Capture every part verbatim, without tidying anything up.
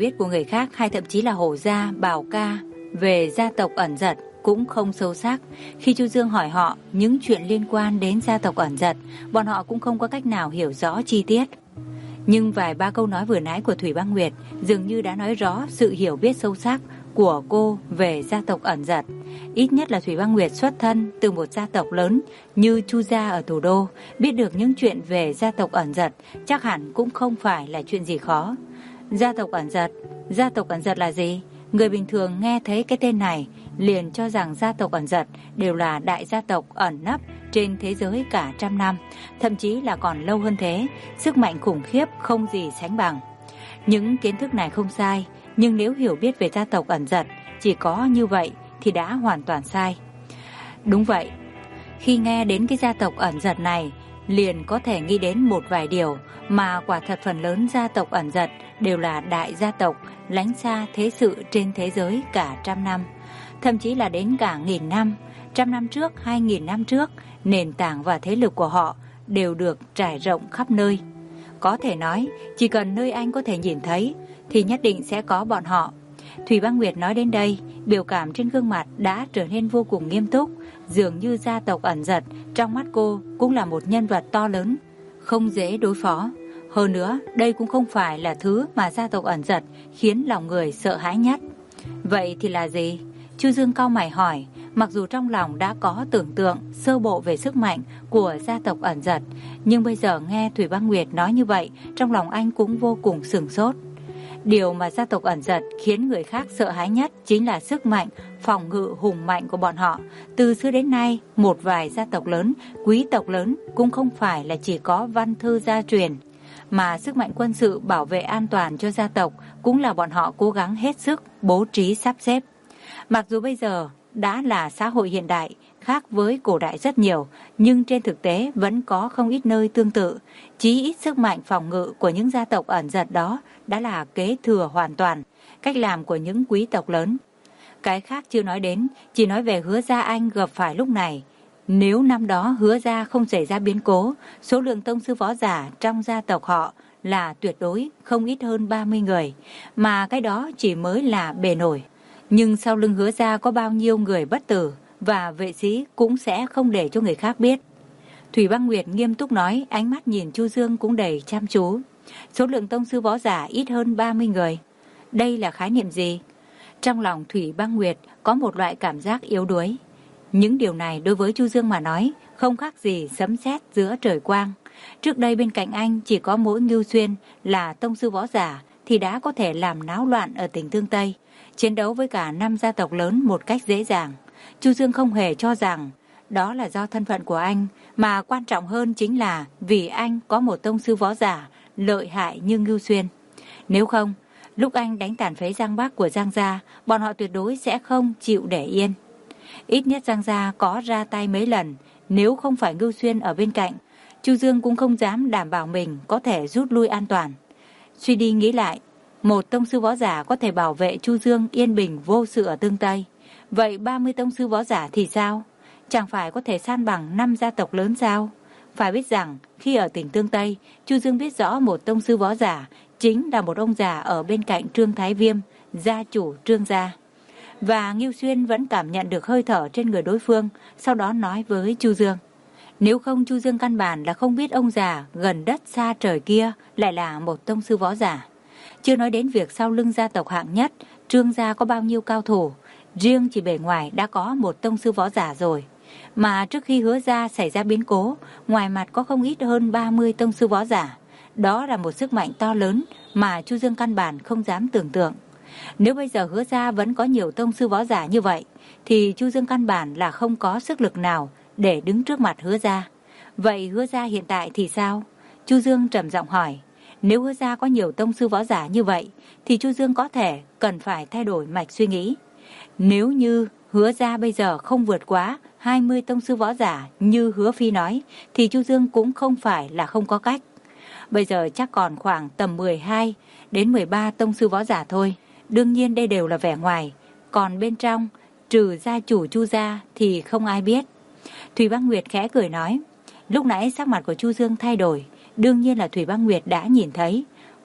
biết của người khác hay thậm chí là Hổ Gia, Bảo Ca về gia tộc ẩn giật cũng không sâu sắc. Khi Chu Dương hỏi họ những chuyện liên quan đến gia tộc ẩn giật, bọn họ cũng không có cách nào hiểu rõ chi tiết. Nhưng vài ba câu nói vừa nãy của Thủy Băng Nguyệt dường như đã nói rõ sự hiểu biết sâu sắc của cô về gia tộc ẩn giật. Ít nhất là Thủy Băng Nguyệt xuất thân từ một gia tộc lớn như Chu gia ở thủ đô, biết được những chuyện về gia tộc ẩn giật chắc hẳn cũng không phải là chuyện gì khó. Gia tộc ẩn giật, gia tộc ẩn giật là gì? Người bình thường nghe thấy cái tên này liền cho rằng gia tộc ẩn giật đều là đại gia tộc ẩn nấp trên thế giới cả trăm năm, thậm chí là còn lâu hơn thế, sức mạnh khủng khiếp không gì sánh bằng. Những kiến thức này không sai, nhưng nếu hiểu biết về gia tộc ẩn giật chỉ có như vậy thì đã hoàn toàn sai. Đúng vậy, khi nghe đến cái gia tộc ẩn giật này, liền có thể nghĩ đến một vài điều mà quả thật phần lớn gia tộc ẩn giật đều là đại gia tộc lánh xa thế sự trên thế giới cả trăm năm, thậm chí là đến cả nghìn năm. Trăm năm trước, hai nghìn năm trước, nền tảng và thế lực của họ đều được trải rộng khắp nơi. Có thể nói, chỉ cần nơi anh có thể nhìn thấy thì nhất định sẽ có bọn họ. Thủy Băng Nguyệt nói đến đây, biểu cảm trên gương mặt đã trở nên vô cùng nghiêm túc, dường như gia tộc ẩn giật trong mắt cô cũng là một nhân vật to lớn, không dễ đối phó. Hơn nữa, đây cũng không phải là thứ mà gia tộc ẩn giật khiến lòng người sợ hãi nhất. Vậy thì là gì? Chu Dương cau mày hỏi, mặc dù trong lòng đã có tưởng tượng sơ bộ về sức mạnh của gia tộc ẩn giật, nhưng bây giờ nghe Thủy Băng Nguyệt nói như vậy, trong lòng anh cũng vô cùng sửng sốt. Điều mà gia tộc ẩn giật khiến người khác sợ hãi nhất chính là sức mạnh phòng ngự hùng mạnh của bọn họ. Từ xưa đến nay, một vài gia tộc lớn, quý tộc lớn cũng không phải là chỉ có văn thư gia truyền, mà sức mạnh quân sự bảo vệ an toàn cho gia tộc cũng là bọn họ cố gắng hết sức bố trí sắp xếp. Mặc dù bây giờ đã là xã hội hiện đại, khác với cổ đại rất nhiều, nhưng trên thực tế vẫn có không ít nơi tương tự. Chí ít sức mạnh phòng ngự của những gia tộc ẩn giật đó đã là kế thừa hoàn toàn cách làm của những quý tộc lớn. Cái khác chưa nói đến, chỉ nói về Hứa Gia Anh gặp phải lúc này. Nếu năm đó Hứa Gia không xảy ra biến cố, số lượng tông sư võ giả trong gia tộc họ là tuyệt đối không ít hơn ba mươi người, mà cái đó chỉ mới là bề nổi. Nhưng sau lưng Hứa Gia có bao nhiêu người bất tử, và vệ sĩ cũng sẽ không để cho người khác biết. Thủy Băng Nguyệt nghiêm túc nói, ánh mắt nhìn Chu Dương cũng đầy chăm chú. Số lượng tông sư võ giả ít hơn ba mươi người. Đây là khái niệm gì? Trong lòng Thủy Băng Nguyệt có một loại cảm giác yếu đuối. Những điều này đối với Chu Dương mà nói không khác gì sấm sét giữa trời quang. Trước đây bên cạnh anh chỉ có mỗi Ngưu Xuyên là tông sư võ giả thì đã có thể làm náo loạn ở tỉnh Tương Tây, chiến đấu với cả năm gia tộc lớn một cách dễ dàng. Chu Dương không hề cho rằng đó là do thân phận của anh, mà quan trọng hơn chính là vì anh có một tông sư võ giả lợi hại như Ngưu Xuyên. Nếu không, lúc anh đánh tàn phế Giang Bắc của Giang Gia, bọn họ tuyệt đối sẽ không chịu để yên. Ít nhất Giang Gia có ra tay mấy lần, nếu không phải Ngưu Xuyên ở bên cạnh, Chu Dương cũng không dám đảm bảo mình có thể rút lui an toàn. Suy đi nghĩ lại, một tông sư võ giả có thể bảo vệ Chu Dương yên bình vô sự ở Tương Tây. Vậy ba mươi tông sư võ giả thì sao? Chẳng phải có thể san bằng năm gia tộc lớn sao? Phải biết rằng, khi ở tỉnh Tương Tây, Chu Dương biết rõ một tông sư võ giả chính là một ông già ở bên cạnh Trương Thái Viêm, gia chủ Trương gia. Và Ngưu Xuyên vẫn cảm nhận được hơi thở trên người đối phương, sau đó nói với Chu Dương. Nếu không, Chu Dương căn bản là không biết ông già gần đất xa trời kia lại là một tông sư võ giả. Chưa nói đến việc sau lưng gia tộc hạng nhất, Trương gia có bao nhiêu cao thủ. Riêng chỉ bề ngoài đã có một tông sư võ giả rồi. Mà trước khi Hứa Gia xảy ra biến cố, ngoài mặt có không ít hơn ba mươi tông sư võ giả. Đó là một sức mạnh to lớn mà Chu Dương căn bản không dám tưởng tượng. Nếu bây giờ Hứa Gia vẫn có nhiều tông sư võ giả như vậy, thì Chu Dương căn bản là không có sức lực nào để đứng trước mặt Hứa Gia. Vậy Hứa Gia hiện tại thì sao? Chu Dương trầm giọng hỏi. Nếu Hứa Gia có nhiều tông sư võ giả như vậy, thì Chu Dương có thể cần phải thay đổi mạch suy nghĩ. Nếu như Hứa Gia bây giờ không vượt quá hai mươi tông sư võ giả như Hứa Phi nói, thì Chu Dương cũng không phải là không có cách. Bây giờ chắc còn khoảng tầm mười hai đến mười ba tông sư võ giả thôi. Đương nhiên đây đều là vẻ ngoài, còn bên trong, trừ gia chủ Chu gia thì không ai biết. Thủy Băng Nguyệt khẽ cười nói. Lúc nãy sắc mặt của Chu Dương thay đổi, đương nhiên là Thủy Băng Nguyệt đã nhìn thấy.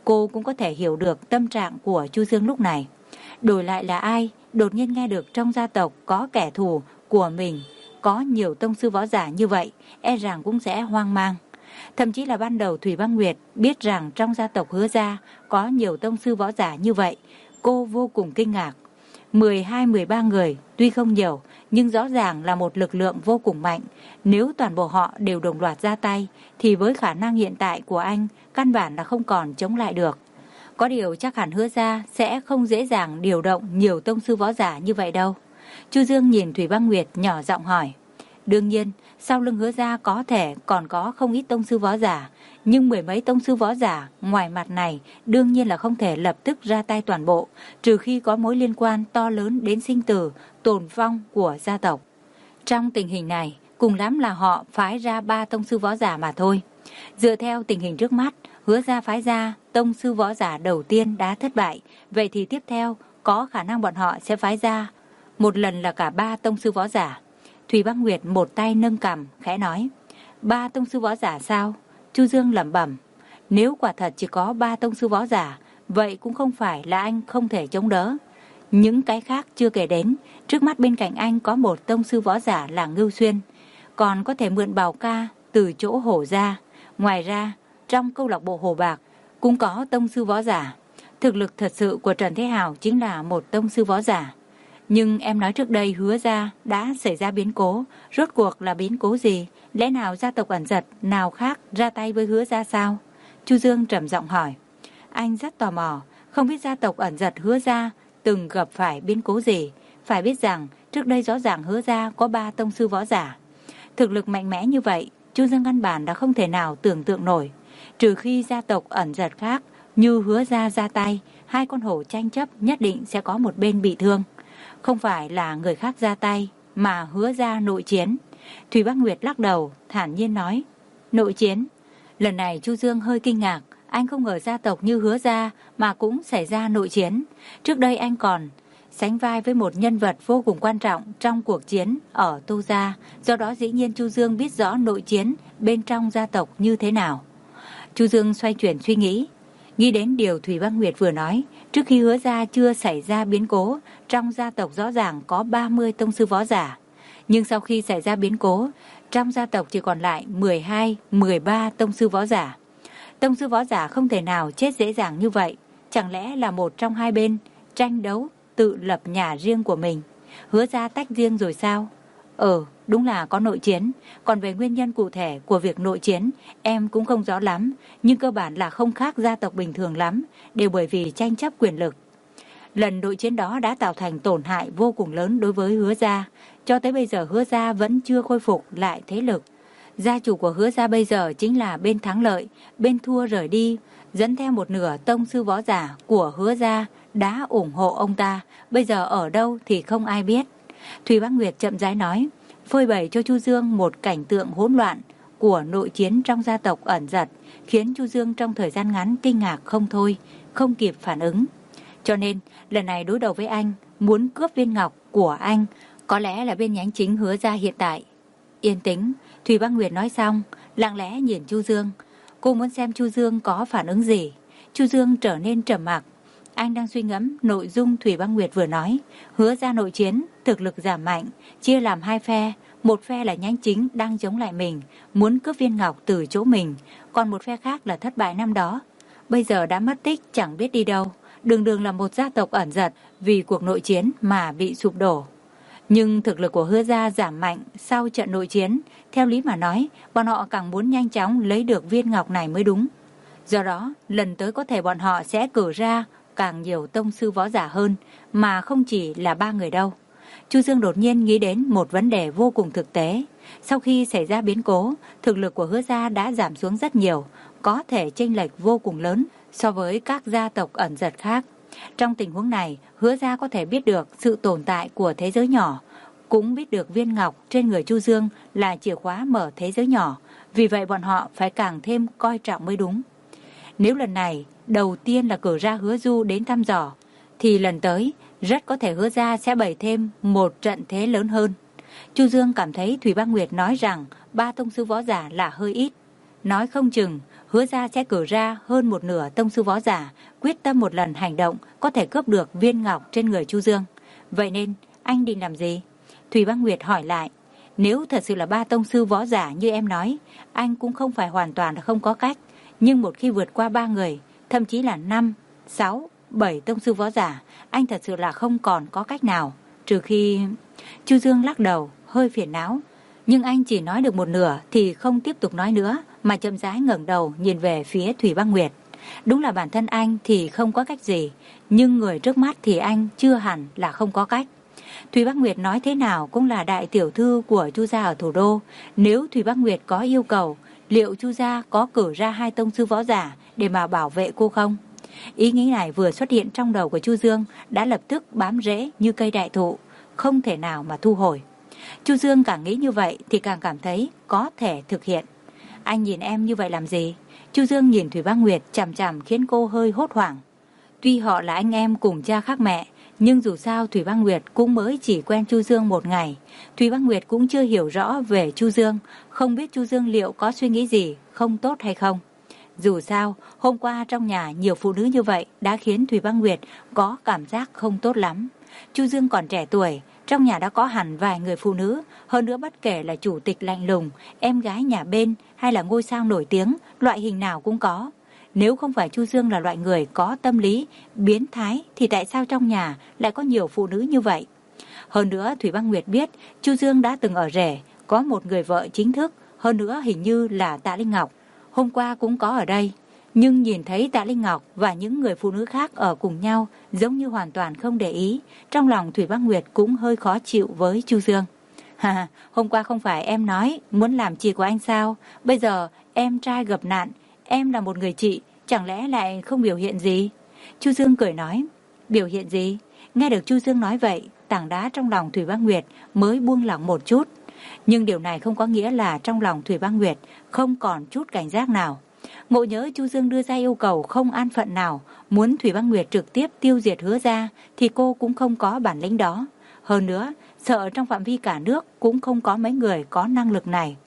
Cô cũng có thể hiểu được tâm trạng của Chu Dương lúc này. Đổi lại là ai đột nhiên nghe được trong gia tộc có kẻ thù của mình có nhiều tông sư võ giả như vậy, e rằng cũng sẽ hoang mang. Thậm chí là ban đầu Thủy Băng Nguyệt biết rằng trong gia tộc Hứa gia có nhiều tông sư võ giả như vậy, cô vô cùng kinh ngạc. mười hai mười ba người tuy không nhiều, nhưng rõ ràng là một lực lượng vô cùng mạnh. Nếu toàn bộ họ đều đồng loạt ra tay, thì với khả năng hiện tại của anh, căn bản là không còn chống lại được. Có điều chắc hẳn Hứa gia sẽ không dễ dàng điều động nhiều tông sư võ giả như vậy đâu. Chu Dương nhìn Thủy Băng Nguyệt nhỏ giọng hỏi. Đương nhiên, sau lưng Hứa gia có thể còn có không ít tông sư võ giả, nhưng mười mấy tông sư võ giả ngoài mặt này đương nhiên là không thể lập tức ra tay toàn bộ, trừ khi có mối liên quan to lớn đến sinh tử, tồn vong của gia tộc. Trong tình hình này, cùng lắm là họ phái ra ba tông sư võ giả mà thôi. Dựa theo tình hình trước mắt, Hứa gia phái ra tông sư võ giả đầu tiên đã thất bại, vậy thì tiếp theo có khả năng bọn họ sẽ phái ra một lần là cả ba tông sư võ giả. Thủy Băng Nguyệt một tay nâng cằm, khẽ nói. Ba tông sư võ giả sao? Chu Dương lẩm bẩm. Nếu quả thật chỉ có ba tông sư võ giả, vậy cũng không phải là anh không thể chống đỡ. Những cái khác chưa kể đến, trước mắt bên cạnh anh có một tông sư võ giả là Ngưu Xuyên, còn có thể mượn bào ca từ chỗ Hổ gia. Ngoài ra, trong câu lạc bộ Hồ Bạc cũng có tông sư võ giả. Thực lực thật sự của Trần Thế Hào chính là một tông sư võ giả. Nhưng em nói trước đây Hứa gia đã xảy ra biến cố, rốt cuộc là biến cố gì? Lẽ nào gia tộc Ẩn Giật nào khác ra tay với Hứa gia sao? Chu Dương trầm giọng hỏi. Anh rất tò mò, không biết gia tộc Ẩn Giật Hứa gia từng gặp phải biến cố gì. Phải biết rằng trước đây rõ ràng Hứa gia có ba tông sư võ giả. Thực lực mạnh mẽ như vậy, Chu Dương căn bản đã không thể nào tưởng tượng nổi. Trừ khi gia tộc Ẩn Giật khác như Hứa gia ra tay, hai con hổ tranh chấp nhất định sẽ có một bên bị thương. Không phải là người khác ra tay, mà Hứa gia nội chiến. Thủy Băng Nguyệt lắc đầu, thản nhiên nói. Nội chiến? Lần này Chu Dương hơi kinh ngạc. Anh không ngờ gia tộc như Hứa gia mà cũng xảy ra nội chiến. Trước đây anh còn sánh vai với một nhân vật vô cùng quan trọng trong cuộc chiến ở Tô Gia. Do đó dĩ nhiên Chu Dương biết rõ nội chiến bên trong gia tộc như thế nào. Chu Dương xoay chuyển suy nghĩ. Nghĩ đến điều Thủy Băng Nguyệt vừa nói, trước khi Hứa gia chưa xảy ra biến cố, trong gia tộc rõ ràng có ba mươi tông sư võ giả. Nhưng sau khi xảy ra biến cố, trong gia tộc chỉ còn lại mười hai, mười ba tông sư võ giả. Tông sư võ giả không thể nào chết dễ dàng như vậy. Chẳng lẽ là một trong hai bên tranh đấu, tự lập nhà riêng của mình? Hứa gia tách riêng rồi sao? Ờ, đúng là có nội chiến. Còn về nguyên nhân cụ thể của việc nội chiến, em cũng không rõ lắm. Nhưng cơ bản là không khác gia tộc bình thường lắm, đều bởi vì tranh chấp quyền lực. Lần nội chiến đó đã tạo thành tổn hại vô cùng lớn đối với Hứa gia. Cho tới bây giờ Hứa gia vẫn chưa khôi phục lại thế lực. Gia chủ của Hứa gia bây giờ chính là bên thắng lợi, bên thua rời đi, dẫn theo một nửa tông sư võ giả của Hứa gia đã ủng hộ ông ta. Bây giờ ở đâu thì không ai biết. Thủy Băng Nguyệt chậm rãi nói, phơi bày cho Chu Dương một cảnh tượng hỗn loạn của nội chiến trong gia tộc Ẩn Giật, khiến Chu Dương trong thời gian ngắn kinh ngạc không thôi, không kịp phản ứng. Cho nên, lần này đối đầu với anh, muốn cướp viên ngọc của anh, có lẽ là bên nhánh chính Hứa gia hiện tại. Yên tĩnh, Thủy Băng Nguyệt nói xong, lặng lẽ nhìn Chu Dương. Cô muốn xem Chu Dương có phản ứng gì. Chu Dương trở nên trầm mặc. Anh đang suy ngẫm nội dung Thủy Băng Nguyệt vừa nói. Hứa gia nội chiến, thực lực giảm mạnh, chia làm hai phe. Một phe là nhánh chính đang chống lại mình, muốn cướp viên ngọc từ chỗ mình. Còn một phe khác là thất bại năm đó, bây giờ đã mất tích chẳng biết đi đâu. Đường đường là một gia tộc Ẩn Giật, vì cuộc nội chiến mà bị sụp đổ. Nhưng thực lực của Hứa gia giảm mạnh sau trận nội chiến. Theo lý mà nói, bọn họ càng muốn nhanh chóng lấy được viên ngọc này mới đúng. Do đó, lần tới có thể bọn họ sẽ cử ra càng nhiều tông sư võ giả hơn, mà không chỉ là ba người đâu. Chu Dương đột nhiên nghĩ đến một vấn đề vô cùng thực tế. Sau khi xảy ra biến cố, thực lực của Hứa gia đã giảm xuống rất nhiều, có thể chênh lệch vô cùng lớn so với các gia tộc Ẩn Giật khác. Trong tình huống này, Hứa gia có thể biết được sự tồn tại của thế giới nhỏ, cũng biết được viên ngọc trên người Chu Dương là chìa khóa mở thế giới nhỏ, vì vậy bọn họ phải càng thêm coi trọng mới đúng. Nếu lần này đầu tiên là cử ra Hứa Du đến thăm dò, thì lần tới rất có thể Hứa gia sẽ bày thêm một trận thế lớn hơn. Chu Dương cảm thấy Thủy Băng Nguyệt nói rằng ba tông sư võ giả là hơi ít. Nói không chừng Hứa gia sẽ cử ra hơn một nửa tông sư võ giả, quyết tâm một lần hành động có thể cướp được viên ngọc trên người Chu Dương. Vậy nên anh định làm gì? Thủy Băng Nguyệt hỏi lại. Nếu thật sự là ba tông sư võ giả như em nói, anh cũng không phải hoàn toàn là không có cách. Nhưng một khi vượt qua ba người, thậm chí là năm, sáu, bảy tông sư võ giả, anh thật sự là không còn có cách nào. Trừ khi... Chu Dương lắc đầu, hơi phiền não. Nhưng anh chỉ nói được một nửa thì không tiếp tục nói nữa, mà chậm rãi ngẩng đầu nhìn về phía Thủy Băng Nguyệt. Đúng là bản thân anh thì không có cách gì, nhưng người trước mắt thì anh chưa hẳn là không có cách. Thủy Băng Nguyệt nói thế nào cũng là đại tiểu thư của Chu gia ở thủ đô. Nếu Thủy Băng Nguyệt có yêu cầu, liệu Chu gia có cử ra hai tông sư võ giả để mà bảo vệ cô không? Ý nghĩ này vừa xuất hiện trong đầu của Chu Dương đã lập tức bám rễ như cây đại thụ, không thể nào mà thu hồi. Chu Dương càng nghĩ như vậy thì càng cảm thấy có thể thực hiện. Anh nhìn em như vậy làm gì? Chu Dương nhìn Thủy Băng Nguyệt chằm chằm khiến cô hơi hốt hoảng. Tuy họ là anh em cùng cha khác mẹ, nhưng dù sao Thủy Băng Nguyệt cũng mới chỉ quen Chu Dương một ngày. Thủy Băng Nguyệt cũng chưa hiểu rõ về Chu Dương, không biết Chu Dương liệu có suy nghĩ gì, không tốt hay không. Dù sao, hôm qua trong nhà nhiều phụ nữ như vậy đã khiến Thủy Băng Nguyệt có cảm giác không tốt lắm. Chu Dương còn trẻ tuổi, trong nhà đã có hẳn vài người phụ nữ, hơn nữa bất kể là chủ tịch lạnh lùng, em gái nhà bên hay là ngôi sao nổi tiếng, loại hình nào cũng có. Nếu không phải Chu Dương là loại người có tâm lý biến thái thì tại sao trong nhà lại có nhiều phụ nữ như vậy? Hơn nữa Thủy Băng Nguyệt biết Chu Dương đã từng ở rể, có một người vợ chính thức, hơn nữa hình như là Tạ Linh Ngọc. Hôm qua cũng có ở đây, nhưng nhìn thấy Tạ Linh Ngọc và những người phụ nữ khác ở cùng nhau giống như hoàn toàn không để ý. Trong lòng Thủy Băng Nguyệt cũng hơi khó chịu với Chu Dương. Ha, hôm qua không phải em nói muốn làm chị của anh sao? Bây giờ em trai gặp nạn, em là một người chị, chẳng lẽ lại không biểu hiện gì? Chu Dương cười nói, biểu hiện gì? Nghe được Chu Dương nói vậy, tảng đá trong lòng Thủy Băng Nguyệt mới buông lỏng một chút. Nhưng điều này không có nghĩa là trong lòng Thủy Băng Nguyệt không còn chút cảnh giác nào. Ngộ nhớ Chu Dương đưa ra yêu cầu không an phận nào, muốn Thủy Băng Nguyệt trực tiếp tiêu diệt Hứa gia, thì cô cũng không có bản lĩnh đó. Hơn nữa, sợ trong phạm vi cả nước cũng không có mấy người có năng lực này.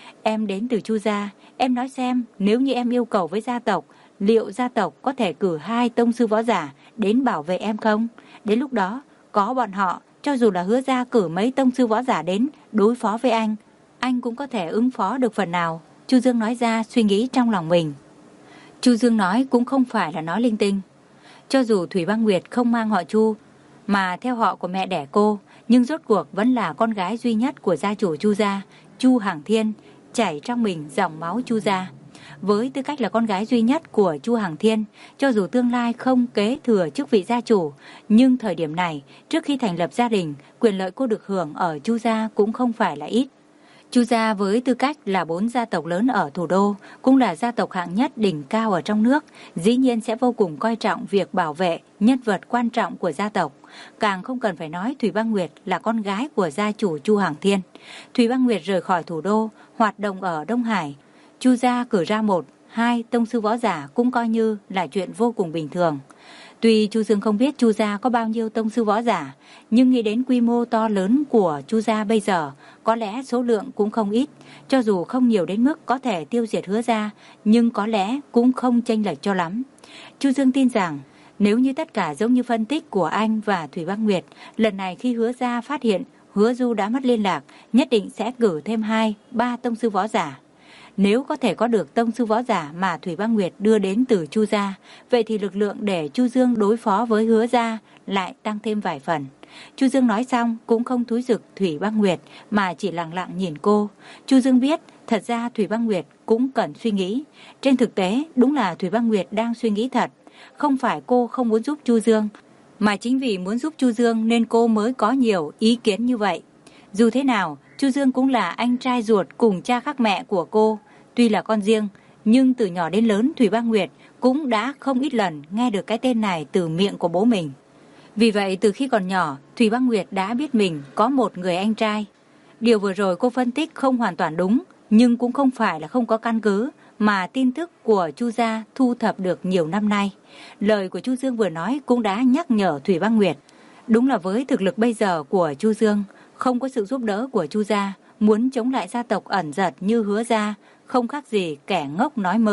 Em đến từ Chu gia, em nói xem nếu như em yêu cầu với gia tộc, liệu gia tộc có thể cử hai tông sư võ giả đến bảo vệ em không? Đến lúc đó, có bọn họ, cho dù là Hứa gia cử mấy tông sư võ giả đến đối phó với anh, anh cũng có thể ứng phó được phần nào. Chu Dương nói ra suy nghĩ trong lòng mình. Chu Dương nói cũng không phải là nói linh tinh. Cho dù Thủy Băng Nguyệt không mang họ Chu, mà theo họ của mẹ đẻ cô, nhưng rốt cuộc vẫn là con gái duy nhất của gia chủ Chu gia, Chu Hằng Thiên, chảy trong mình dòng máu Chu gia. Với tư cách là con gái duy nhất của Chu Hằng Thiên, cho dù tương lai không kế thừa chức vị gia chủ, nhưng thời điểm này, trước khi thành lập gia đình, quyền lợi cô được hưởng ở Chu gia cũng không phải là ít. Chu gia với tư cách là bốn gia tộc lớn ở thủ đô, cũng là gia tộc hạng nhất đỉnh cao ở trong nước, dĩ nhiên sẽ vô cùng coi trọng việc bảo vệ nhân vật quan trọng của gia tộc. Càng không cần phải nói Thủy Băng Nguyệt là con gái của gia chủ Chu Hằng Thiên. Thủy Băng Nguyệt rời khỏi thủ đô, hoạt động ở Đông Hải. Chu gia cử ra một, hai tông sư võ giả cũng coi như là chuyện vô cùng bình thường. Tuy Chu Dương không biết Chu gia có bao nhiêu tông sư võ giả, nhưng nghĩ đến quy mô to lớn của Chu gia bây giờ, có lẽ số lượng cũng không ít. Cho dù không nhiều đến mức có thể tiêu diệt Hứa gia, nhưng có lẽ cũng không chênh lệch cho lắm. Chu Dương tin rằng, nếu như tất cả giống như phân tích của anh và Thủy Băng Nguyệt, lần này khi Hứa gia phát hiện Hứa Du đã mất liên lạc, nhất định sẽ cử thêm hai, ba tông sư võ giả. Nếu có thể có được tông sư võ giả mà Thủy Băng Nguyệt đưa đến từ Chu gia, vậy thì lực lượng để Chu Dương đối phó với Hứa gia lại tăng thêm vài phần. Chu Dương nói xong cũng không thúi giục Thủy Băng Nguyệt mà chỉ lặng lặng nhìn cô. Chu Dương biết thật ra Thủy Băng Nguyệt cũng cần suy nghĩ. Trên thực tế đúng là Thủy Băng Nguyệt đang suy nghĩ thật. Không phải cô không muốn giúp Chu Dương, mà chính vì muốn giúp Chu Dương nên cô mới có nhiều ý kiến như vậy. Dù thế nào, Chu Dương cũng là anh trai ruột cùng cha khác mẹ của cô. Tuy là con riêng, nhưng từ nhỏ đến lớn Thủy Băng Nguyệt cũng đã không ít lần nghe được cái tên này từ miệng của bố mình. Vì vậy từ khi còn nhỏ, Thủy Băng Nguyệt đã biết mình có một người anh trai. Điều vừa rồi cô phân tích không hoàn toàn đúng, nhưng cũng không phải là không có căn cứ, mà tin tức của Chu gia thu thập được nhiều năm nay. Lời của Chu Dương vừa nói cũng đã nhắc nhở Thủy Băng Nguyệt. Đúng là với thực lực bây giờ của Chu Dương, không có sự giúp đỡ của Chu gia, muốn chống lại gia tộc ẩn giật như Hứa gia, không khác gì kẻ ngốc nói mơ.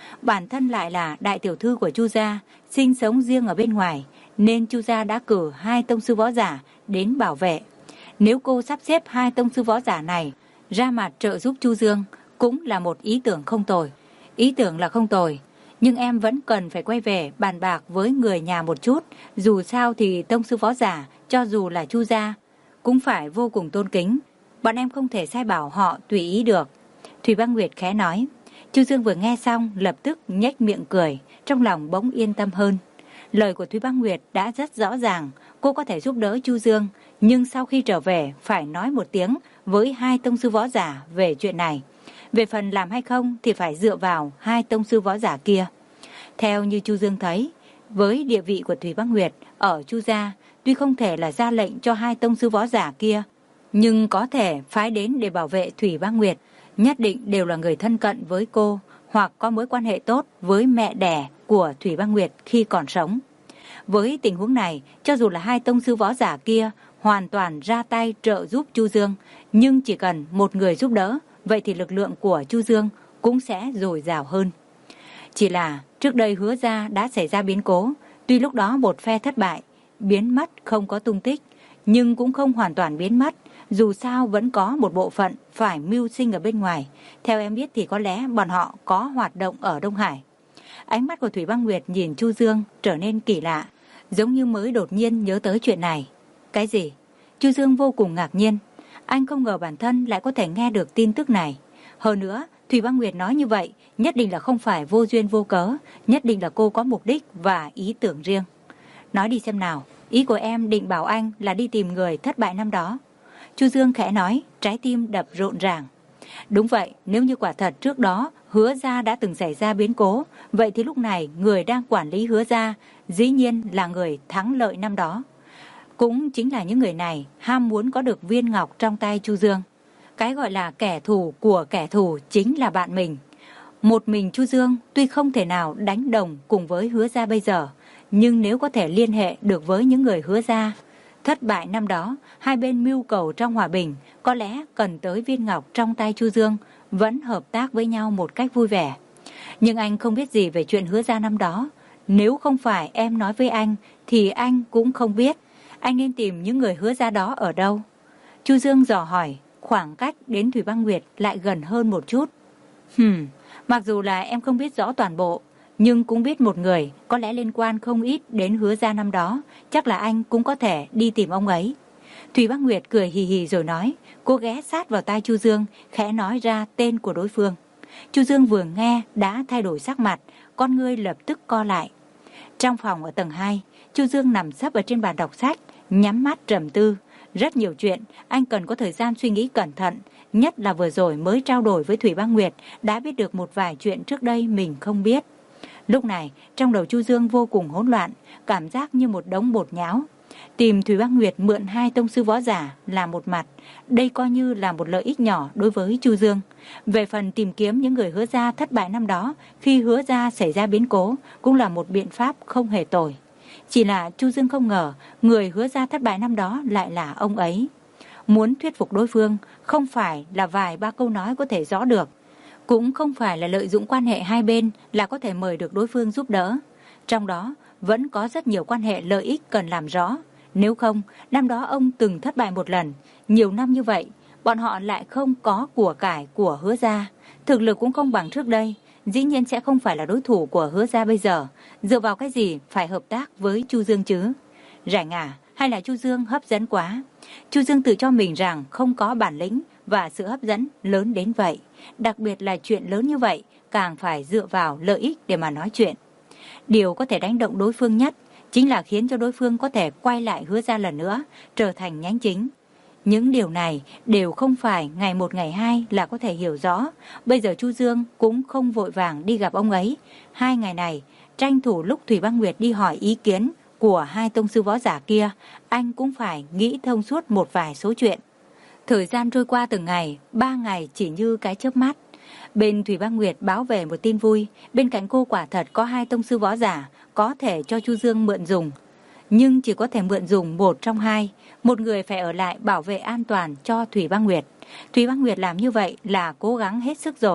Bản thân lại là đại tiểu thư của Chu gia, sinh sống riêng ở bên ngoài, nên Chu gia đã cử hai tông sư võ giả đến bảo vệ. Nếu cô sắp xếp hai tông sư võ giả này ra mặt trợ giúp Chu Dương cũng là một ý tưởng không tồi. Ý tưởng là không tồi, nhưng em vẫn cần phải quay về bàn bạc với người nhà một chút. Dù sao thì tông sư võ giả, cho dù là Chu gia, cũng phải vô cùng tôn kính. Bọn em không thể sai bảo họ tùy ý được. Thủy Băng Nguyệt khẽ nói. Chu Dương vừa nghe xong lập tức nhếch miệng cười, trong lòng bỗng yên tâm hơn. Lời của Thủy Băng Nguyệt đã rất rõ ràng, cô có thể giúp đỡ Chu Dương, nhưng sau khi trở về phải nói một tiếng với hai tông sư võ giả về chuyện này. Về phần làm hay không thì phải dựa vào hai tông sư võ giả kia. Theo như Chu Dương thấy, với địa vị của Thủy Băng Nguyệt ở Chu gia, tuy không thể là ra lệnh cho hai tông sư võ giả kia, nhưng có thể phái đến để bảo vệ Thủy Băng Nguyệt, nhất định đều là người thân cận với cô hoặc có mối quan hệ tốt với mẹ đẻ của Thủy Băng Nguyệt khi còn sống. Với tình huống này, cho dù là hai tông sư võ giả kia hoàn toàn ra tay trợ giúp Chu Dương, nhưng chỉ cần một người giúp đỡ, vậy thì lực lượng của Chu Dương cũng sẽ dồi dào hơn. Chỉ là trước đây Hứa gia đã xảy ra biến cố, tuy lúc đó một phe thất bại, biến mất không có tung tích, nhưng cũng không hoàn toàn biến mất. Dù sao vẫn có một bộ phận phải mưu sinh ở bên ngoài. Theo em biết thì có lẽ bọn họ có hoạt động ở Đông Hải. Ánh mắt của Thủy Băng Nguyệt nhìn Chu Dương trở nên kỳ lạ, giống như mới đột nhiên nhớ tới chuyện này. Cái gì? Chu Dương vô cùng ngạc nhiên. Anh không ngờ bản thân lại có thể nghe được tin tức này. Hơn nữa, Thủy Băng Nguyệt nói như vậy nhất định là không phải vô duyên vô cớ, nhất định là cô có mục đích và ý tưởng riêng. Nói đi xem nào, ý của em định bảo anh là đi tìm người thất bại năm đó. Chu Dương khẽ nói, trái tim đập rộn ràng. Đúng vậy, nếu như quả thật trước đó Hứa gia đã từng xảy ra biến cố, vậy thì lúc này người đang quản lý Hứa gia dĩ nhiên là người thắng lợi năm đó. Cũng chính là những người này ham muốn có được viên ngọc trong tay Chu Dương. Cái gọi là kẻ thù của kẻ thù chính là bạn mình. Một mình Chu Dương tuy không thể nào đánh đồng cùng với Hứa gia bây giờ, nhưng nếu có thể liên hệ được với những người Hứa gia thất bại năm đó, hai bên mưu cầu trong hòa bình, có lẽ cần tới viên ngọc trong tay Chu Dương, vẫn hợp tác với nhau một cách vui vẻ. Nhưng anh không biết gì về chuyện Hứa gia năm đó. Nếu không phải em nói với anh, thì anh cũng không biết. Anh nên tìm những người Hứa gia đó ở đâu? Chu Dương dò hỏi, khoảng cách đến Thủy Băng Nguyệt lại gần hơn một chút. Hừm, mặc dù là em không biết rõ toàn bộ, nhưng cũng biết một người có lẽ liên quan không ít đến Hứa gia năm đó, chắc là anh cũng có thể đi tìm ông ấy. Thủy Băng Nguyệt cười hì hì rồi nói, cô ghé sát vào tai Chu Dương, khẽ nói ra tên của đối phương. Chu Dương vừa nghe đã thay đổi sắc mặt, con ngươi lập tức co lại. Trong phòng ở tầng hai, Chu Dương nằm sấp ở trên bàn đọc sách, nhắm mắt trầm tư. Rất nhiều chuyện, anh cần có thời gian suy nghĩ cẩn thận, nhất là vừa rồi mới trao đổi với Thủy Băng Nguyệt, đã biết được một vài chuyện trước đây mình không biết. Lúc này, trong đầu Chu Dương vô cùng hỗn loạn, cảm giác như một đống bột nhão. Tìm Thủy Băng Nguyệt mượn hai tông sư võ giả là một mặt, đây coi như là một lợi ích nhỏ đối với Chu Dương. Về phần tìm kiếm những người Hứa gia thất bại năm đó, khi Hứa gia xảy ra biến cố, cũng là một biện pháp không hề tồi. Chỉ là Chu Dương không ngờ, người Hứa gia thất bại năm đó lại là ông ấy. Muốn thuyết phục đối phương, không phải là vài ba câu nói có thể rõ được. Cũng không phải là lợi dụng quan hệ hai bên là có thể mời được đối phương giúp đỡ. Trong đó vẫn có rất nhiều quan hệ lợi ích cần làm rõ. Nếu không, năm đó ông từng thất bại một lần. Nhiều năm như vậy, bọn họ lại không có của cải của Hứa gia. Thực lực cũng không bằng trước đây. Dĩ nhiên sẽ không phải là đối thủ của Hứa gia bây giờ. Dựa vào cái gì phải hợp tác với Chu Dương chứ? Rảnh à? Hay là Chu Dương hấp dẫn quá? Chu Dương tự cho mình rằng không có bản lĩnh và sự hấp dẫn lớn đến vậy. Đặc biệt là chuyện lớn như vậy, càng phải dựa vào lợi ích để mà nói chuyện. Điều có thể đánh động đối phương nhất chính là khiến cho đối phương có thể quay lại Hứa gia lần nữa, trở thành nhánh chính. Những điều này đều không phải ngày một ngày hai là có thể hiểu rõ. Bây giờ Chu Dương cũng không vội vàng đi gặp ông ấy. Hai ngày này, tranh thủ lúc Thủy Băng Nguyệt đi hỏi ý kiến của hai tông sư võ giả kia, anh cũng phải nghĩ thông suốt một vài số chuyện. Thời gian trôi qua từng ngày, ba ngày chỉ như cái chớp mắt. Bên Thủy Băng Nguyệt báo về một tin vui, bên cạnh cô quả thật có hai tông sư võ giả, có thể cho Chu Dương mượn dùng. Nhưng chỉ có thể mượn dùng một trong hai, một người phải ở lại bảo vệ an toàn cho Thủy Băng Nguyệt. Thủy Băng Nguyệt làm như vậy là cố gắng hết sức rồi,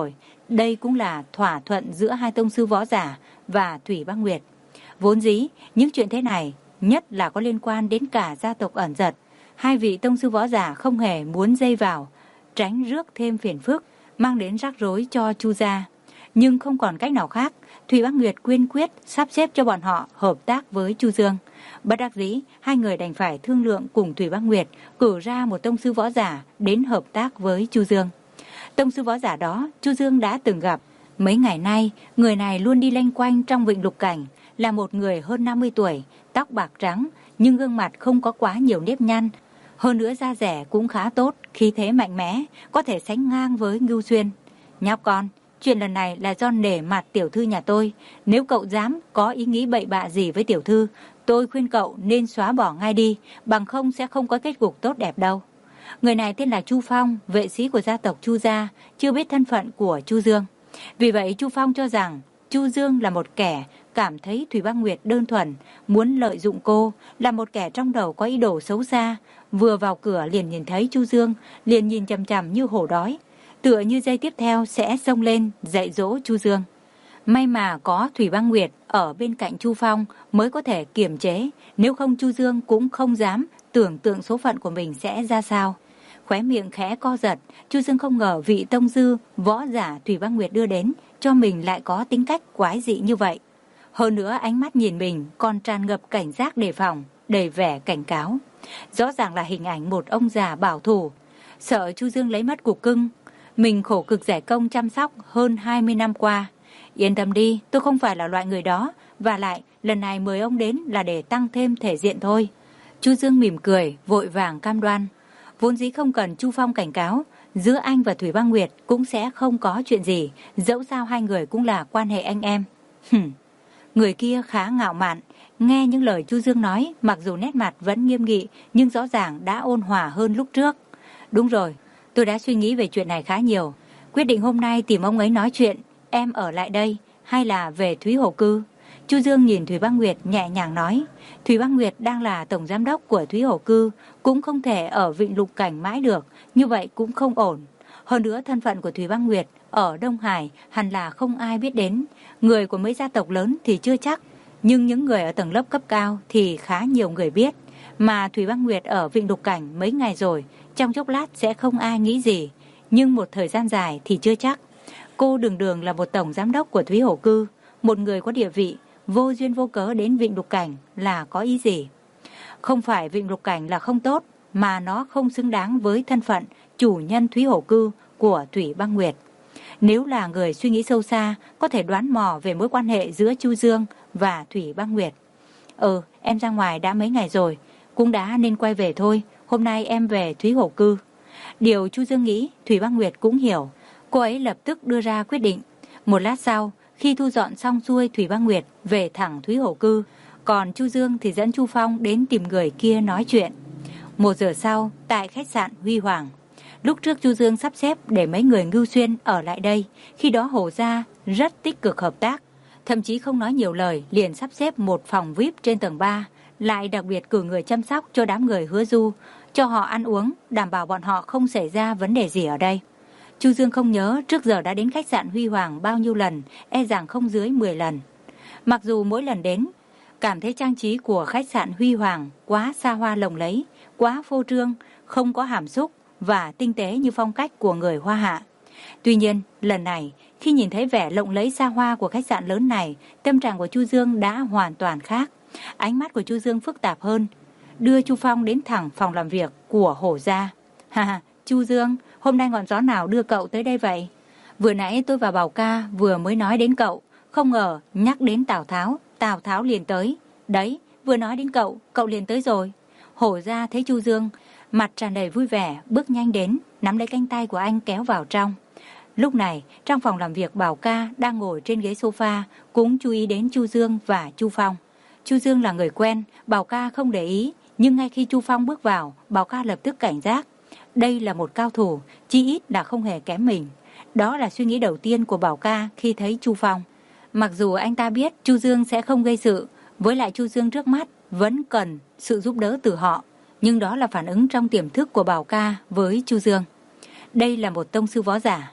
Đây cũng là thỏa thuận giữa hai tông sư võ giả và Thủy Băng Nguyệt. Vốn dĩ, những chuyện thế này nhất là có liên quan đến cả gia tộc Ẩn Dật. Hai vị tông sư võ giả không hề muốn dây vào, tránh rước thêm phiền phức, mang đến rắc rối cho Chu gia. Nhưng không còn cách nào khác, Thủy Băng Nguyệt quyên quyết sắp xếp cho bọn họ hợp tác với Chu Dương. Bất đắc dĩ, hai người đành phải thương lượng cùng Thủy Băng Nguyệt cử ra một tông sư võ giả đến hợp tác với Chu Dương. Tông sư võ giả đó, Chu Dương đã từng gặp. Mấy ngày nay, người này luôn đi lanh quanh trong vịnh lục cảnh, là một người hơn năm mươi tuổi, tóc bạc trắng, nhưng gương mặt không có quá nhiều nếp nhăn. Hơn nữa da dẻ cũng khá tốt, khí thế mạnh mẽ, có thể sánh ngang với Ngưu Xuyên. Nhóc con, chuyện lần này là do nể mặt tiểu thư nhà tôi. Nếu cậu dám có ý nghĩ bậy bạ gì với tiểu thư, tôi khuyên cậu nên xóa bỏ ngay đi, bằng không sẽ không có kết cục tốt đẹp đâu. Người này tên là Chu Phong, vệ sĩ của gia tộc Chu gia, chưa biết thân phận của Chu Dương. Vì vậy Chu Phong cho rằng Chu Dương là một kẻ cảm thấy Thủy Băng Nguyệt đơn thuần, muốn lợi dụng cô, là một kẻ trong đầu có ý đồ xấu xa. Vừa vào cửa liền nhìn thấy Chu Dương, liền nhìn chằm chằm như hổ đói, tựa như giây tiếp theo sẽ xông lên dạy dỗ Chu Dương. May mà có Thủy Băng Nguyệt ở bên cạnh Chu Phong mới có thể kiềm chế, nếu không Chu Dương cũng không dám tưởng tượng số phận của mình sẽ ra sao. Khóe miệng khẽ co giật, Chu Dương không ngờ vị tông sư võ giả Thủy Băng Nguyệt đưa đến cho mình lại có tính cách quái dị như vậy. Hơn nữa ánh mắt nhìn mình còn tràn ngập cảnh giác đề phòng, đầy vẻ cảnh cáo. Rõ ràng là hình ảnh một ông già bảo thủ, sợ Chu Dương lấy mất cục cưng mình khổ cực giải công chăm sóc hơn hai mươi năm qua. Yên tâm đi, tôi không phải là loại người đó, và lại lần này mời ông đến là để tăng thêm thể diện thôi. Chu Dương mỉm cười, vội vàng cam đoan. Vốn dĩ không cần Chu Phong cảnh cáo, giữa anh và Thủy Băng Nguyệt cũng sẽ không có chuyện gì, dẫu sao hai người cũng là quan hệ anh em. Hừm. Người kia khá ngạo mạn, nghe những lời Chu Dương nói, mặc dù nét mặt vẫn nghiêm nghị, nhưng rõ ràng đã ôn hòa hơn lúc trước. Đúng rồi, tôi đã suy nghĩ về chuyện này khá nhiều, quyết định hôm nay tìm ông ấy nói chuyện. Em ở lại đây hay là về Thúy Hổ Cư? Chu Dương nhìn Thủy Băng Nguyệt nhẹ nhàng nói. Thủy Băng Nguyệt đang là tổng giám đốc của Thúy Hổ Cư, cũng không thể ở vịnh lục cảnh mãi được, như vậy cũng không ổn. Hơn nữa thân phận của Thủy Băng Nguyệt ở Đông Hải hẳn là không ai biết đến, người của mấy gia tộc lớn thì chưa chắc, nhưng những người ở tầng lớp cấp cao thì khá nhiều người biết. Mà Thủy Băng Nguyệt ở vịnh lục cảnh mấy ngày rồi, trong chốc lát sẽ không ai nghĩ gì, nhưng một thời gian dài thì chưa chắc. Cô đường đường là một tổng giám đốc của Thúy Hổ Cư, một người có địa vị, vô duyên vô cớ đến vịnh lục cảnh là có ý gì? Không phải vịnh lục cảnh là không tốt, mà nó không xứng đáng với thân phận chủ nhân Thúy Hổ Cư của Thủy Băng Nguyệt. Nếu là người suy nghĩ sâu xa, có thể đoán mò về mối quan hệ giữa Chu Dương và Thủy Băng Nguyệt. Ừ, em ra ngoài đã mấy ngày rồi, cũng đã nên quay về thôi, hôm nay em về Thúy Hổ Cư. Điều Chu Dương nghĩ, Thủy Băng Nguyệt cũng hiểu, cô ấy lập tức đưa ra quyết định. Một lát sau, khi thu dọn xong xuôi, Thủy Băng Nguyệt về thẳng Thúy Hổ Cư, còn Chu Dương thì dẫn Chu Phong đến tìm người kia nói chuyện. Một giờ sau, tại khách sạn Huy Hoàng, lúc trước Chu Dương sắp xếp để mấy người Ngưu Xuyên ở lại đây, khi đó Hổ gia rất tích cực hợp tác, thậm chí không nói nhiều lời liền sắp xếp một phòng vi ai pi trên tầng ba, lại đặc biệt cử người chăm sóc cho đám người Hứa Du, cho họ ăn uống, đảm bảo bọn họ không xảy ra vấn đề gì ở đây. Chu Dương không nhớ trước giờ đã đến khách sạn Huy Hoàng bao nhiêu lần, e rằng không dưới mười lần. Mặc dù mỗi lần đến, cảm thấy trang trí của khách sạn Huy Hoàng quá xa hoa lộng lẫy, quá phô trương, không có hàm xúc và tinh tế như phong cách của người Hoa Hạ. Tuy nhiên, lần này, khi nhìn thấy vẻ lộng lẫy xa hoa của khách sạn lớn này, tâm trạng của Chu Dương đã hoàn toàn khác. Ánh mắt của Chu Dương phức tạp hơn, đưa Chu Phong đến thẳng phòng làm việc của Hổ gia. Ha ha, Chu Dương, hôm nay ngọn gió nào đưa cậu tới đây vậy? Vừa nãy tôi và Bảo Ca vừa mới nói đến cậu, không ngờ nhắc đến Tào Tháo, Tào Tháo liền tới. Đấy, vừa nói đến cậu, cậu liền tới rồi. Hổ gia thấy Chu Dương, mặt tràn đầy vui vẻ, bước nhanh đến, nắm lấy cánh tay của anh kéo vào trong. Lúc này, trong phòng làm việc, Bảo Ca đang ngồi trên ghế sofa, cũng chú ý đến Chu Dương và Chu Phong. Chu Dương là người quen, Bảo Ca không để ý, nhưng ngay khi Chu Phong bước vào, Bảo Ca lập tức cảnh giác. Đây là một cao thủ, chí ít là không hề kém mình. Đó là suy nghĩ đầu tiên của Bảo Ca khi thấy Chu Phong. Mặc dù anh ta biết Chu Dương sẽ không gây sự, với lại Chu Dương trước mắt vẫn cần sự giúp đỡ từ họ, nhưng đó là phản ứng trong tiềm thức của Bảo Ca với Chu Dương. Đây là một tông sư võ giả.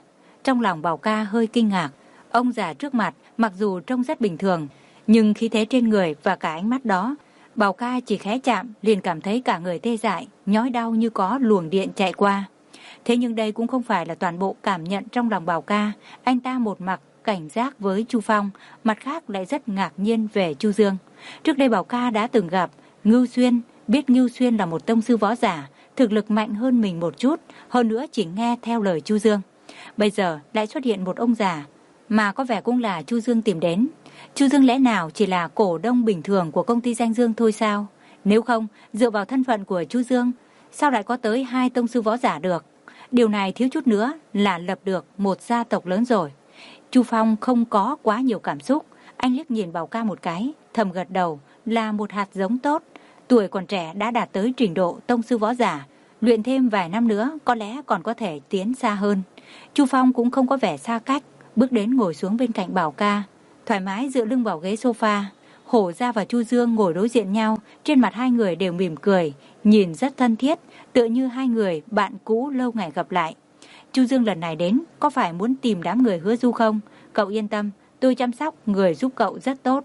Trong lòng Bảo Ca hơi kinh ngạc. Ông già trước mặt mặc dù trông rất bình thường, nhưng khí thế trên người và cả ánh mắt đó, Bảo Ca chỉ khẽ chạm liền cảm thấy cả người tê dại, nhói đau như có luồng điện chạy qua. Thế nhưng đây cũng không phải là toàn bộ cảm nhận trong lòng Bảo Ca. Anh ta một mặt cảnh giác với Chu Phong, mặt khác lại rất ngạc nhiên về Chu Dương. Trước đây Bảo Ca đã từng gặp Ngưu Xuyên, biết Ngưu Xuyên là một tông sư võ giả, thực lực mạnh hơn mình một chút, hơn nữa chỉ nghe theo lời Chu Dương. Bây giờ lại xuất hiện một ông già, mà có vẻ cũng là Chu Dương tìm đến. Chu Dương lẽ nào chỉ là cổ đông bình thường của công ty Danh Dương thôi sao? Nếu không, dựa vào thân phận của Chu Dương, sao lại có tới hai tông sư võ giả được? Điều này thiếu chút nữa là lập được một gia tộc lớn rồi. Chu Phong không có quá nhiều cảm xúc, anh liếc nhìn Bảo Ca một cái, thầm gật đầu, là một hạt giống tốt. Tuổi còn trẻ đã đạt tới trình độ tông sư võ giả, luyện thêm vài năm nữa có lẽ còn có thể tiến xa hơn. Chu Phong cũng không có vẻ xa cách, bước đến ngồi xuống bên cạnh Bảo Ca, thoải mái dựa lưng vào ghế sofa. Hổ Gia và Chu Dương ngồi đối diện nhau, trên mặt hai người đều mỉm cười, nhìn rất thân thiết, tựa như hai người bạn cũ lâu ngày gặp lại. Chu Dương lần này đến có phải muốn tìm đám người Hứa Du không? Cậu yên tâm, tôi chăm sóc người giúp cậu rất tốt.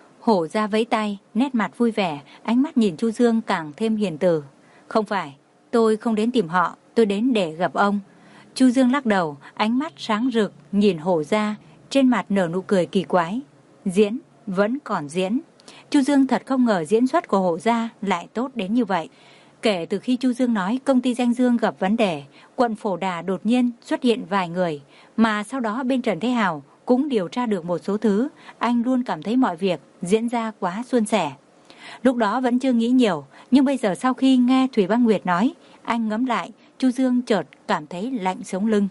Hổ Gia vẫy tay, nét mặt vui vẻ, ánh mắt nhìn Chu Dương càng thêm hiền từ. Không phải, tôi không đến tìm họ, tôi đến để gặp ông. Chu Dương lắc đầu, ánh mắt sáng rực, nhìn Hổ Gia, trên mặt nở nụ cười kỳ quái. Diễn, vẫn còn diễn. Chu Dương thật không ngờ diễn xuất của Hổ Gia lại tốt đến như vậy. Kể từ khi Chu Dương nói công ty Danh Dương gặp vấn đề, quận Phổ Đà đột nhiên xuất hiện vài người, mà sau đó bên Trần Thế Hào cũng điều tra được một số thứ, anh luôn cảm thấy mọi việc diễn ra quá suôn sẻ. Lúc đó vẫn chưa nghĩ nhiều, nhưng bây giờ sau khi nghe Thủy Băng Nguyệt nói, anh ngẫm lại, Chu Dương chợt cảm thấy lạnh sống lưng.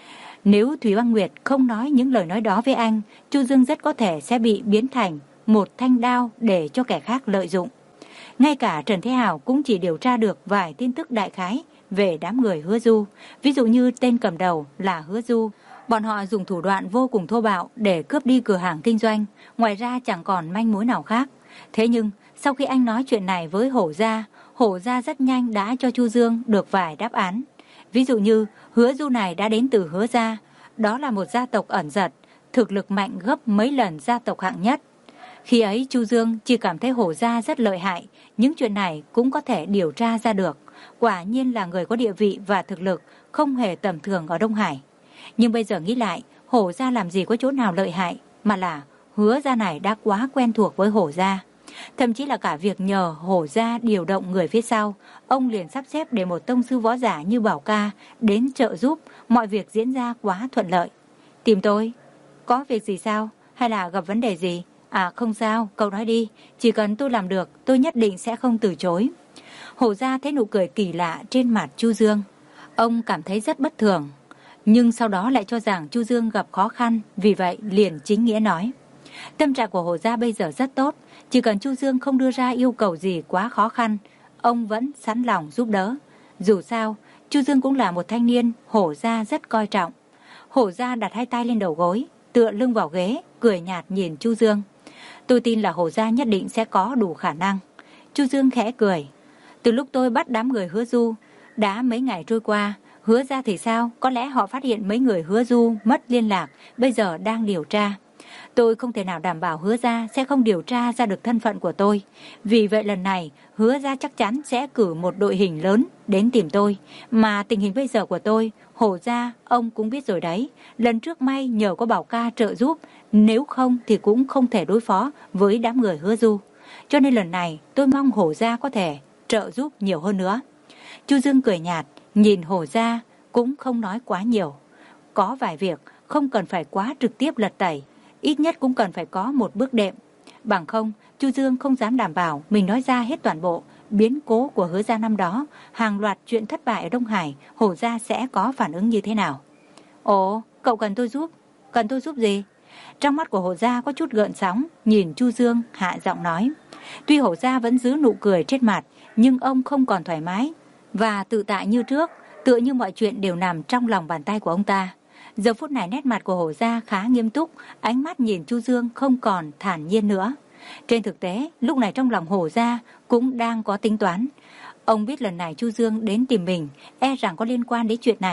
Nếu Thủy Băng Nguyệt không nói những lời nói đó với anh, Chu Dương rất có thể sẽ bị biến thành một thanh đao để cho kẻ khác lợi dụng. Ngay cả Trần Thế Hào cũng chỉ điều tra được vài tin tức đại khái về đám người Hứa Du. Ví dụ như tên cầm đầu là Hứa Du. Bọn họ dùng thủ đoạn vô cùng thô bạo để cướp đi cửa hàng kinh doanh. Ngoài ra chẳng còn manh mối nào khác. Thế nhưng sau khi anh nói chuyện này với Hổ Gia, Hổ Gia rất nhanh đã cho Chu Dương được vài đáp án. Ví dụ như Hứa Du này đã đến từ Hứa Gia. Đó là một gia tộc ẩn giật, thực lực mạnh gấp mấy lần gia tộc hạng nhất. Khi ấy Chu Dương chỉ cảm thấy Hổ Gia rất lợi hại, những chuyện này cũng có thể điều tra ra được. Quả nhiên là người có địa vị và thực lực không hề tầm thường ở Đông Hải. Nhưng bây giờ nghĩ lại, Hổ Gia làm gì có chỗ nào lợi hại, mà là Hứa Gia này đã quá quen thuộc với Hổ Gia. Thậm chí là cả việc nhờ Hổ Gia điều động người phía sau, ông liền sắp xếp để một tông sư võ giả như Bảo Ca đến trợ giúp, mọi việc diễn ra quá thuận lợi. Tìm tôi? Có việc gì sao? Hay là gặp vấn đề gì? À không sao, cậu nói đi, chỉ cần tôi làm được, tôi nhất định sẽ không từ chối. Hổ Gia thấy nụ cười kỳ lạ trên mặt Chu Dương. Ông cảm thấy rất bất thường, nhưng sau đó lại cho rằng Chu Dương gặp khó khăn, vì vậy liền chính nghĩa nói. Tâm trạng của Hổ Gia bây giờ rất tốt, chỉ cần Chu Dương không đưa ra yêu cầu gì quá khó khăn, ông vẫn sẵn lòng giúp đỡ. Dù sao, Chu Dương cũng là một thanh niên Hổ Gia rất coi trọng. Hổ Gia đặt hai tay lên đầu gối, tựa lưng vào ghế, cười nhạt nhìn Chu Dương. Tôi tin là Hổ Gia nhất định sẽ có đủ khả năng. Chu Dương khẽ cười. Từ lúc tôi bắt đám người Hứa Du, đã mấy ngày trôi qua, Hứa Gia thì sao? Có lẽ họ phát hiện mấy người Hứa Du mất liên lạc, bây giờ đang điều tra. Tôi không thể nào đảm bảo Hứa Gia sẽ không điều tra ra được thân phận của tôi. Vì vậy lần này, Hứa Gia chắc chắn sẽ cử một đội hình lớn đến tìm tôi. Mà tình hình bây giờ của tôi, Hổ Gia, ông cũng biết rồi đấy. Lần trước may nhờ có Bảo Ca trợ giúp, nếu không thì cũng không thể đối phó với đám người Hứa Du. Cho nên lần này tôi mong Hổ Gia có thể trợ giúp nhiều hơn nữa. Chu Dương cười nhạt, nhìn Hổ Gia cũng không nói quá nhiều. Có vài việc không cần phải quá trực tiếp lật tẩy, ít nhất cũng cần phải có một bước đệm. Bằng không, Chu Dương không dám đảm bảo mình nói ra hết toàn bộ biến cố của Hứa Gia năm đó, hàng loạt chuyện thất bại ở Đông Hải, Hổ Gia sẽ có phản ứng như thế nào. Ồ, cậu cần tôi giúp? Cần tôi giúp gì? Trong mắt của Hổ Gia có chút gợn sóng, nhìn Chu Dương hạ giọng nói. Tuy Hổ Gia vẫn giữ nụ cười trên mặt, nhưng ông không còn thoải mái và tự tại như trước, tựa như mọi chuyện đều nằm trong lòng bàn tay của ông ta. Giờ phút này nét mặt của Hổ Gia khá nghiêm túc, ánh mắt nhìn Chu Dương không còn thản nhiên nữa. Trên thực tế, lúc này trong lòng Hổ Gia cũng đang có tính toán. Ông biết lần này Chu Dương đến tìm mình, e rằng có liên quan đến chuyện này,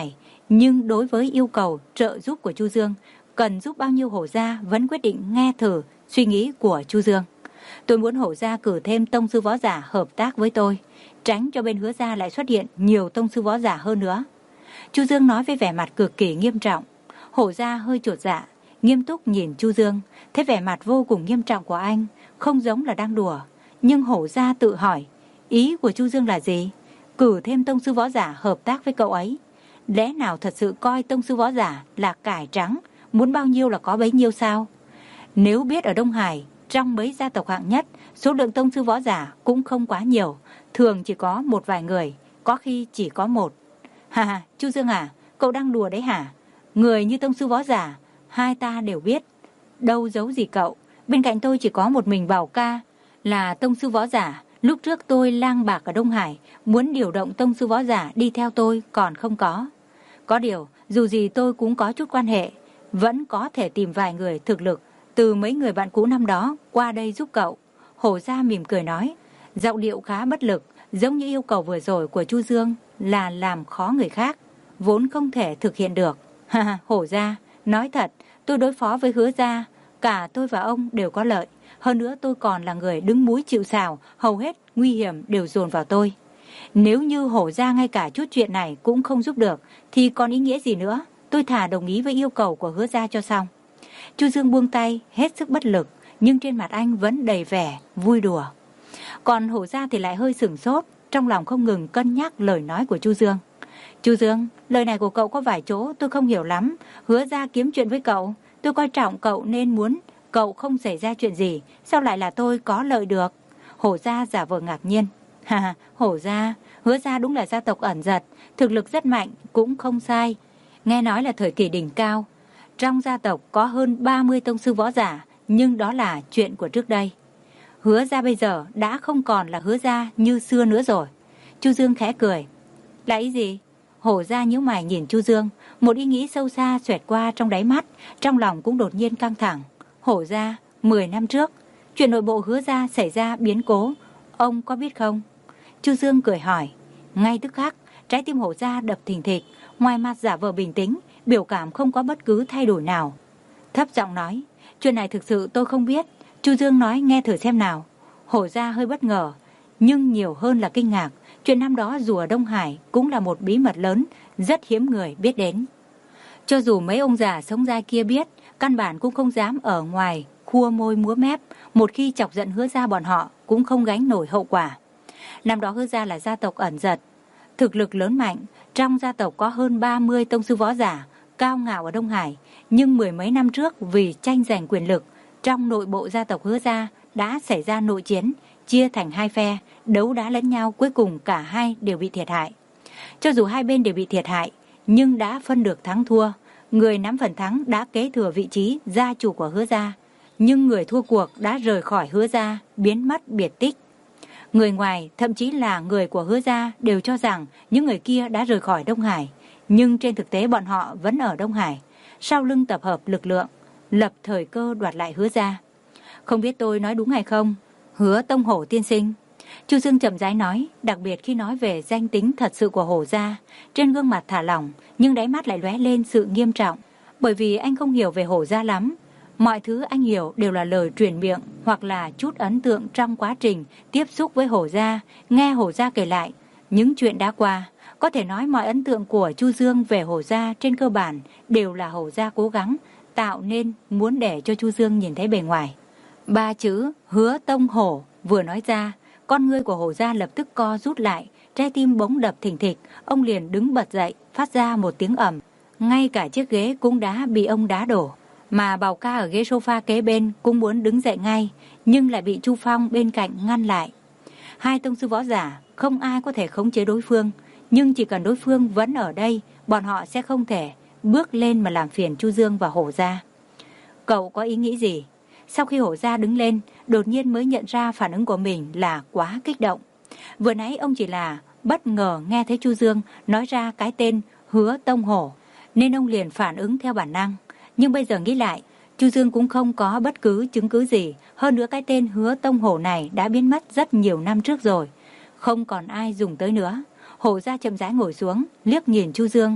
Nhưng đối với yêu cầu trợ giúp của Chu Dương, cần giúp bao nhiêu Hổ gia vẫn quyết định nghe thử suy nghĩ của Chu Dương. Tôi muốn Hổ gia cử thêm tông sư võ giả hợp tác với tôi, tránh cho bên Hứa gia lại xuất hiện nhiều tông sư võ giả hơn nữa. Chu Dương nói với vẻ mặt cực kỳ nghiêm trọng. Hổ gia hơi chột dạ, nghiêm túc nhìn Chu Dương, thấy vẻ mặt vô cùng nghiêm trọng của anh, không giống là đang đùa. Nhưng Hổ gia tự hỏi, ý của Chu Dương là gì? Cử thêm tông sư võ giả hợp tác với cậu ấy. Lẽ nào thật sự coi tông sư võ giả là cải trắng, muốn bao nhiêu là có bấy nhiêu sao? Nếu biết ở Đông Hải, trong mấy gia tộc hạng nhất, số lượng tông sư võ giả cũng không quá nhiều, thường chỉ có một vài người, có khi chỉ có một. Hà hà, Chu Dương à, cậu đang đùa đấy hả? Người như tông sư võ giả, hai ta đều biết. Đâu giấu gì cậu, bên cạnh tôi chỉ có một mình Bảo Ca, là tông sư võ giả. Lúc trước tôi lang bạc ở Đông Hải, muốn điều động tông sư võ giả đi theo tôi còn không có. Có điều, dù gì tôi cũng có chút quan hệ, vẫn có thể tìm vài người thực lực từ mấy người bạn cũ năm đó qua đây giúp cậu. Hổ gia mỉm cười nói, giọng điệu khá bất lực, giống như yêu cầu vừa rồi của Chu Dương là làm khó người khác, vốn không thể thực hiện được. Ha ha, Hổ gia, nói thật, tôi đối phó với Hứa gia, cả tôi và ông đều có lợi. Hơn nữa tôi còn là người đứng múi chịu sào, hầu hết nguy hiểm đều dồn vào tôi. Nếu như Hổ gia ngay cả chút chuyện này cũng không giúp được, thì còn ý nghĩa gì nữa? Tôi thà đồng ý với yêu cầu của Hứa gia cho xong. Chu Dương buông tay, hết sức bất lực, nhưng trên mặt anh vẫn đầy vẻ vui đùa. Còn Hổ gia thì lại hơi sửng sốt, trong lòng không ngừng cân nhắc lời nói của Chu Dương. Chu Dương, lời này của cậu có vài chỗ tôi không hiểu lắm. Hứa gia kiếm chuyện với cậu, tôi coi trọng cậu nên muốn cậu không xảy ra chuyện gì, sao lại là tôi có lợi được? Hổ gia giả vờ ngạc nhiên. Ha, Hổ gia, Hứa gia đúng là gia tộc ẩn giật, thực lực rất mạnh, cũng không sai. Nghe nói là thời kỳ đỉnh cao. Trong gia tộc có hơn ba mươi tông sư võ giả, nhưng đó là chuyện của trước đây. Hứa gia bây giờ đã không còn là Hứa gia như xưa nữa rồi. Chu Dương khẽ cười. Là ý gì? Hổ gia nhíu mày nhìn Chu Dương, một ý nghĩ sâu xa xoẹt qua trong đáy mắt, trong lòng cũng đột nhiên căng thẳng. Hổ gia, mười năm trước, chuyện nội bộ Hứa gia xảy ra biến cố, ông có biết không? Chu Dương cười hỏi. Ngay tức khắc, trái tim Hổ gia đập thình thịch, ngoài mặt giả vờ bình tĩnh, biểu cảm không có bất cứ thay đổi nào. Thấp giọng nói, chuyện này thực sự tôi không biết. Chu Dương nói nghe thử xem nào. Hổ gia hơi bất ngờ, nhưng nhiều hơn là kinh ngạc. Chuyện năm đó dù ở Đông Hải cũng là một bí mật lớn, rất hiếm người biết đến. Cho dù mấy ông già sống dai kia biết, căn bản cũng không dám ở ngoài khua môi múa mép, một khi chọc giận Hứa gia bọn họ cũng không gánh nổi hậu quả. Năm đó Hứa gia là gia tộc ẩn giật, thực lực lớn mạnh, trong gia tộc có hơn ba mươi tông sư võ giả, cao ngạo ở Đông Hải, nhưng mười mấy năm trước vì tranh giành quyền lực, trong nội bộ gia tộc Hứa gia đã xảy ra nội chiến, chia thành hai phe, đấu đá lẫn nhau, cuối cùng cả hai đều bị thiệt hại. Cho dù hai bên đều bị thiệt hại, nhưng đã phân được thắng thua, người nắm phần thắng đã kế thừa vị trí gia chủ của Hứa gia, nhưng người thua cuộc đã rời khỏi Hứa gia, biến mất biệt tích. Người ngoài, thậm chí là người của Hứa gia đều cho rằng những người kia đã rời khỏi Đông Hải, nhưng trên thực tế bọn họ vẫn ở Đông Hải, sau lưng tập hợp lực lượng, lập thời cơ đoạt lại Hứa gia. Không biết tôi nói đúng hay không, Hứa Tông Hổ tiên sinh? Chu Dương chậm rãi nói, đặc biệt khi nói về danh tính thật sự của Hổ gia, trên gương mặt thả lỏng, nhưng đáy mắt lại lóe lên sự nghiêm trọng, bởi vì anh không hiểu về Hổ gia lắm. Mọi thứ anh hiểu đều là lời truyền miệng hoặc là chút ấn tượng trong quá trình tiếp xúc với Hổ gia, nghe Hổ gia kể lại những chuyện đã qua. Có thể nói mọi ấn tượng của Chu Dương về Hổ gia trên cơ bản đều là Hổ gia cố gắng tạo nên, muốn để cho Chu Dương nhìn thấy bề ngoài. Ba chữ Hứa Tông Hổ vừa nói ra, con ngươi của Hổ gia lập tức co rút lại, trái tim bỗng đập thình thịch, ông liền đứng bật dậy, phát ra một tiếng ầm, ngay cả chiếc ghế cũng đã bị ông đá đổ. Mà Bảo Ca ở ghế sofa kế bên cũng muốn đứng dậy ngay, nhưng lại bị Chu Phong bên cạnh ngăn lại. Hai tông sư võ giả, không ai có thể khống chế đối phương, nhưng chỉ cần đối phương vẫn ở đây, bọn họ sẽ không thể bước lên mà làm phiền Chu Dương và Hổ gia. Cậu có ý nghĩ gì? Sau khi Hổ gia đứng lên, đột nhiên mới nhận ra phản ứng của mình là quá kích động. Vừa nãy ông chỉ là bất ngờ nghe thấy Chu Dương nói ra cái tên Hứa Tông Hổ, nên ông liền phản ứng theo bản năng. Nhưng bây giờ nghĩ lại, Chu Dương cũng không có bất cứ chứng cứ gì. Hơn nữa cái tên Hứa Tông Hổ này đã biến mất rất nhiều năm trước rồi, không còn ai dùng tới nữa. Hổ gia chậm rãi ngồi xuống, liếc nhìn Chu Dương,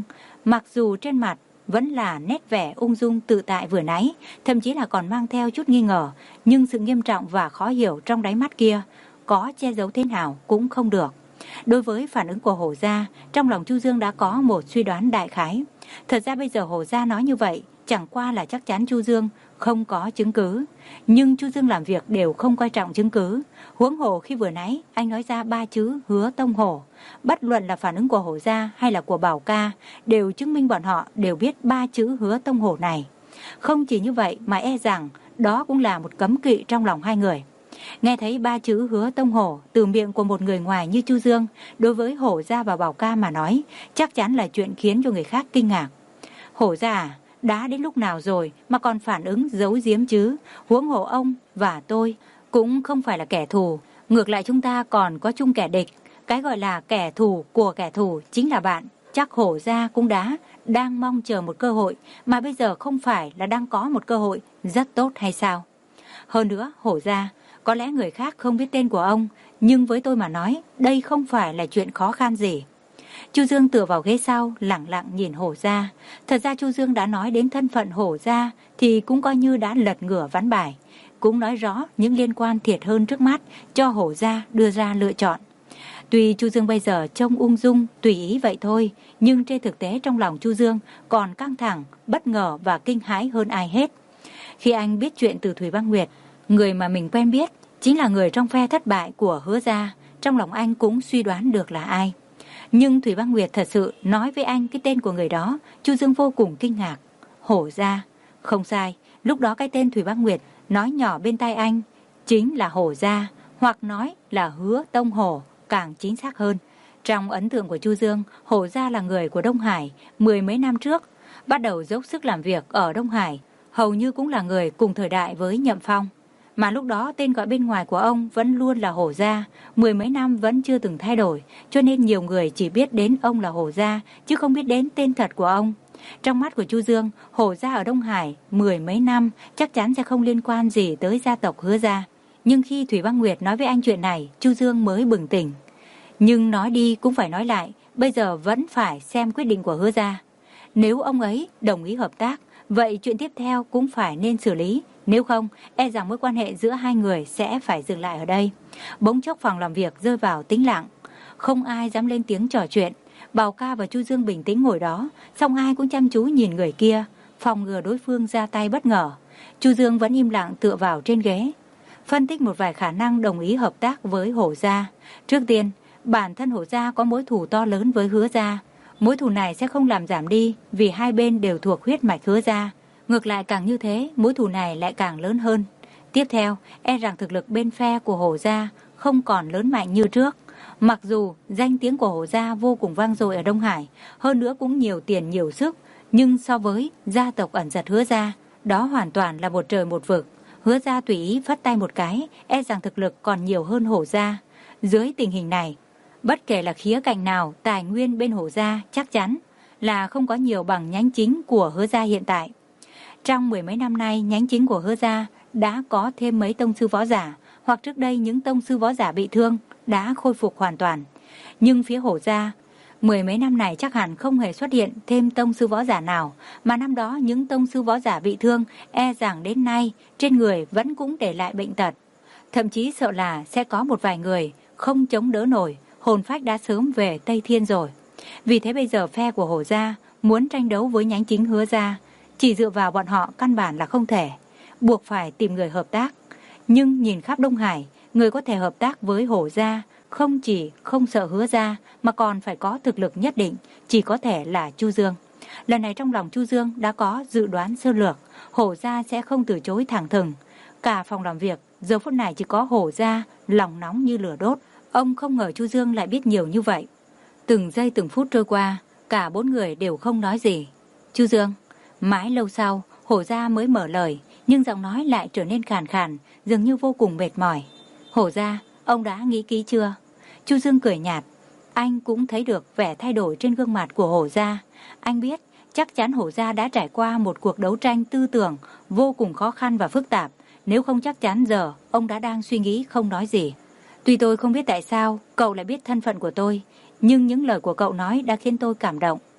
Mặc dù trên mặt vẫn là nét vẻ ung dung tự tại vừa nãy, thậm chí là còn mang theo chút nghi ngờ, nhưng sự nghiêm trọng và khó hiểu trong đáy mắt kia có che giấu thế nào cũng không được. Đối với phản ứng của Hổ Gia, trong lòng Chu Dương đã có một suy đoán đại khái. Thật ra bây giờ Hổ Gia nói như vậy chẳng qua là chắc chắn Chu Dương không có chứng cứ, nhưng Chu Dương làm việc đều không coi trọng chứng cứ. Huống hồ khi vừa nãy anh nói ra ba chữ Hứa Tông Hổ, bất luận là phản ứng của Hổ Gia hay là của Bảo Ca đều chứng minh bọn họ đều biết ba chữ Hứa Tông Hổ này. Không chỉ như vậy mà e rằng đó cũng là một cấm kỵ trong lòng hai người. Nghe thấy ba chữ Hứa Tông Hổ từ miệng của một người ngoài như Chu Dương, đối với Hổ Gia và Bảo Ca mà nói chắc chắn là chuyện khiến cho người khác kinh ngạc. Hổ Gia à, đã đến lúc nào rồi mà còn phản ứng giấu giếm chứ? Huống hồ ông và tôi cũng không phải là kẻ thù, ngược lại chúng ta còn có chung kẻ địch. Cái gọi là kẻ thù của kẻ thù chính là bạn. Chắc Hổ Gia cũng đã đang mong chờ một cơ hội, mà bây giờ không phải là đang có một cơ hội rất tốt hay sao? Hơn nữa, Hổ Gia, có lẽ người khác không biết tên của ông, nhưng với tôi mà nói, đây không phải là chuyện khó khăn gì. Chu Dương tựa vào ghế sau, lặng lặng nhìn Hổ Gia. Thật ra Chu Dương đã nói đến thân phận Hổ Gia thì cũng coi như đã lật ngửa ván bài, cũng nói rõ những liên quan thiệt hơn trước mắt cho Hổ Gia đưa ra lựa chọn. Tuy Chu Dương bây giờ trông ung dung, tùy ý vậy thôi, nhưng trên thực tế trong lòng Chu Dương còn căng thẳng, bất ngờ và kinh hãi hơn ai hết. Khi anh biết chuyện từ Thủy Băng Nguyệt, người mà mình quen biết chính là người trong phe thất bại của Hứa Gia, trong lòng anh cũng suy đoán được là ai. Nhưng Thủy Băng Nguyệt thật sự nói với anh cái tên của người đó, Chu Dương vô cùng kinh ngạc. Hổ Gia. Không sai, lúc đó cái tên Thủy Băng Nguyệt nói nhỏ bên tai anh chính là Hổ Gia, hoặc nói là Hứa Tông Hổ, càng chính xác hơn. Trong ấn tượng của Chu Dương, Hổ Gia là người của Đông Hải mười mấy năm trước, bắt đầu dốc sức làm việc ở Đông Hải, hầu như cũng là người cùng thời đại với Nhậm Phong. Mà lúc đó tên gọi bên ngoài của ông vẫn luôn là Hổ Gia, mười mấy năm vẫn chưa từng thay đổi, cho nên nhiều người chỉ biết đến ông là Hổ Gia, chứ không biết đến tên thật của ông. Trong mắt của Chu Dương, Hổ Gia ở Đông Hải mười mấy năm chắc chắn sẽ không liên quan gì tới gia tộc Hứa Gia. Nhưng khi Thủy Băng Nguyệt nói với anh chuyện này, Chu Dương mới bừng tỉnh. Nhưng nói đi cũng phải nói lại, bây giờ vẫn phải xem quyết định của Hứa Gia. Nếu ông ấy đồng ý hợp tác, vậy chuyện tiếp theo cũng phải nên xử lý. Nếu không, e rằng mối quan hệ giữa hai người sẽ phải dừng lại ở đây. Bỗng chốc phòng làm việc rơi vào tĩnh lặng, không ai dám lên tiếng trò chuyện. Bảo Ca và Chu Dương bình tĩnh ngồi đó, song ai cũng chăm chú nhìn người kia, phòng ngừa đối phương ra tay bất ngờ. Chu Dương vẫn im lặng tựa vào trên ghế, phân tích một vài khả năng đồng ý hợp tác với Hổ Gia. Trước tiên, bản thân Hổ Gia có mối thù to lớn với Hứa Gia. Mối thù này sẽ không làm giảm đi vì hai bên đều thuộc huyết mạch Hứa Gia. Ngược lại càng như thế, mối thù này lại càng lớn hơn. Tiếp theo, e rằng thực lực bên phe của Hổ Gia không còn lớn mạnh như trước. Mặc dù danh tiếng của Hổ Gia vô cùng vang dội ở Đông Hải, hơn nữa cũng nhiều tiền nhiều sức, nhưng so với gia tộc ẩn giật Hứa Gia, đó hoàn toàn là một trời một vực. Hứa Gia tùy ý phất tay một cái, e rằng thực lực còn nhiều hơn Hổ Gia. Dưới tình hình này, bất kể là khía cạnh nào, tài nguyên bên Hổ Gia chắc chắn là không có nhiều bằng nhánh chính của Hứa Gia hiện tại. Trong mười mấy năm nay, nhánh chính của Hứa Gia đã có thêm mấy tông sư võ giả, hoặc trước đây những tông sư võ giả bị thương đã khôi phục hoàn toàn. Nhưng phía Hổ Gia, mười mấy năm này chắc hẳn không hề xuất hiện thêm tông sư võ giả nào, mà năm đó những tông sư võ giả bị thương e rằng đến nay trên người vẫn cũng để lại bệnh tật. Thậm chí sợ là sẽ có một vài người không chống đỡ nổi, hồn phách đã sớm về Tây Thiên rồi. Vì thế bây giờ phe của Hổ Gia muốn tranh đấu với nhánh chính Hứa Gia, chỉ dựa vào bọn họ căn bản là không thể, buộc phải tìm người hợp tác. Nhưng nhìn khắp Đông Hải, người có thể hợp tác với Hổ Gia không chỉ không sợ Hứa Gia mà còn phải có thực lực nhất định, chỉ có thể là Chu Dương. Lần này trong lòng Chu Dương đã có dự đoán sơ lược, Hổ Gia sẽ không từ chối thẳng thừng. Cả phòng làm việc giờ phút này chỉ có Hổ Gia lòng nóng như lửa đốt. Ông không ngờ Chu Dương lại biết nhiều như vậy. Từng giây từng phút trôi qua, cả bốn người đều không nói gì. Chu Dương. Mãi lâu sau, Hổ Gia mới mở lời, nhưng giọng nói lại trở nên khàn khàn, dường như vô cùng mệt mỏi. Hổ Gia, ông đã nghĩ kỹ chưa? Chu Dương cười nhạt. Anh cũng thấy được vẻ thay đổi trên gương mặt của Hổ Gia. Anh biết chắc chắn Hổ Gia đã trải qua một cuộc đấu tranh tư tưởng vô cùng khó khăn và phức tạp. Nếu không chắc chắn giờ ông đã đang suy nghĩ không nói gì. Tuy tôi không biết tại sao cậu lại biết thân phận của tôi, nhưng những lời của cậu nói đã khiến tôi cảm động.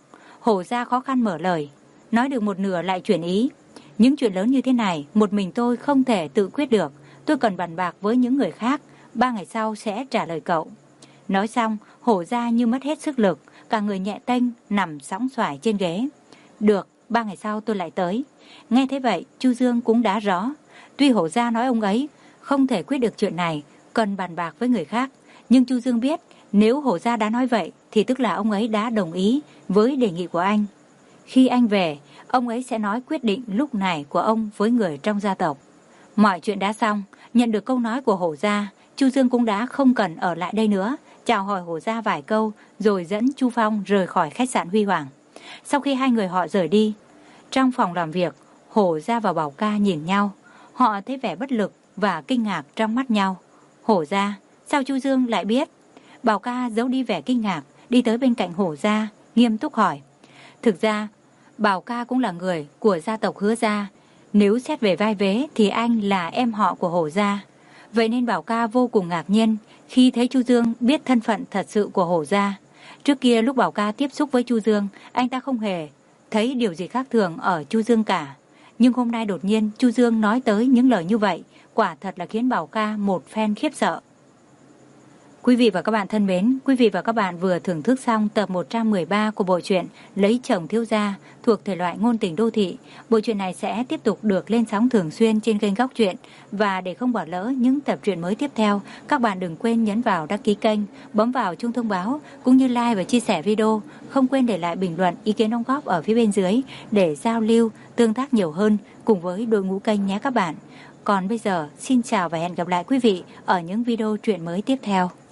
Hổ Gia khó khăn mở lời, nói được một nửa lại chuyển ý. Những chuyện lớn như thế này, một mình tôi không thể tự quyết được. Tôi cần bàn bạc với những người khác, ba ngày sau sẽ trả lời cậu. Nói xong, Hổ Gia như mất hết sức lực, cả người nhẹ tênh nằm sóng xoài trên ghế. Được, ba ngày sau tôi lại tới. Nghe thế vậy, Chu Dương cũng đã rõ. Tuy Hổ Gia nói ông ấy không thể quyết được chuyện này, cần bàn bạc với người khác, nhưng Chu Dương biết nếu Hổ Gia đã nói vậy thì tức là ông ấy đã đồng ý với đề nghị của anh. Khi anh về, ông ấy sẽ nói quyết định lúc này của ông với người trong gia tộc. Mọi chuyện đã xong, nhận được câu nói của Hổ Gia, Chu Dương cũng đã không cần ở lại đây nữa, chào hỏi Hổ Gia vài câu rồi dẫn Chu Phong rời khỏi khách sạn Huy Hoàng. Sau khi hai người họ rời đi, trong phòng làm việc, Hổ Gia và Bảo Ca nhìn nhau, họ thấy vẻ bất lực và kinh ngạc trong mắt nhau. Hổ Gia, sao Chu Dương lại biết? Bảo Ca giấu đi vẻ kinh ngạc, đi tới bên cạnh Hổ Gia, nghiêm túc hỏi. Thực ra, Bảo Ca cũng là người của gia tộc Hứa Gia. Nếu xét về vai vế thì anh là em họ của Hổ Gia. Vậy nên Bảo Ca vô cùng ngạc nhiên khi thấy Chu Dương biết thân phận thật sự của Hổ Gia. Trước kia lúc Bảo Ca tiếp xúc với Chu Dương, anh ta không hề thấy điều gì khác thường ở Chu Dương cả. Nhưng hôm nay đột nhiên Chu Dương nói tới những lời như vậy, quả thật là khiến Bảo Ca một phen khiếp sợ. Quý vị và các bạn thân mến, quý vị và các bạn vừa thưởng thức xong tập một trăm mười ba của bộ truyện Lấy Chồng Thiếu Gia thuộc thể loại ngôn tình đô thị. Bộ truyện này sẽ tiếp tục được lên sóng thường xuyên trên kênh Góc Truyện. Và để không bỏ lỡ những tập truyện mới tiếp theo, các bạn đừng quên nhấn vào đăng ký kênh, bấm vào chuông thông báo, cũng như like và chia sẻ video. Không quên để lại bình luận ý kiến đóng góp ở phía bên dưới để giao lưu, tương tác nhiều hơn cùng với đội ngũ kênh nhé các bạn. Còn bây giờ, xin chào và hẹn gặp lại quý vị ở những video truyện mới tiếp theo.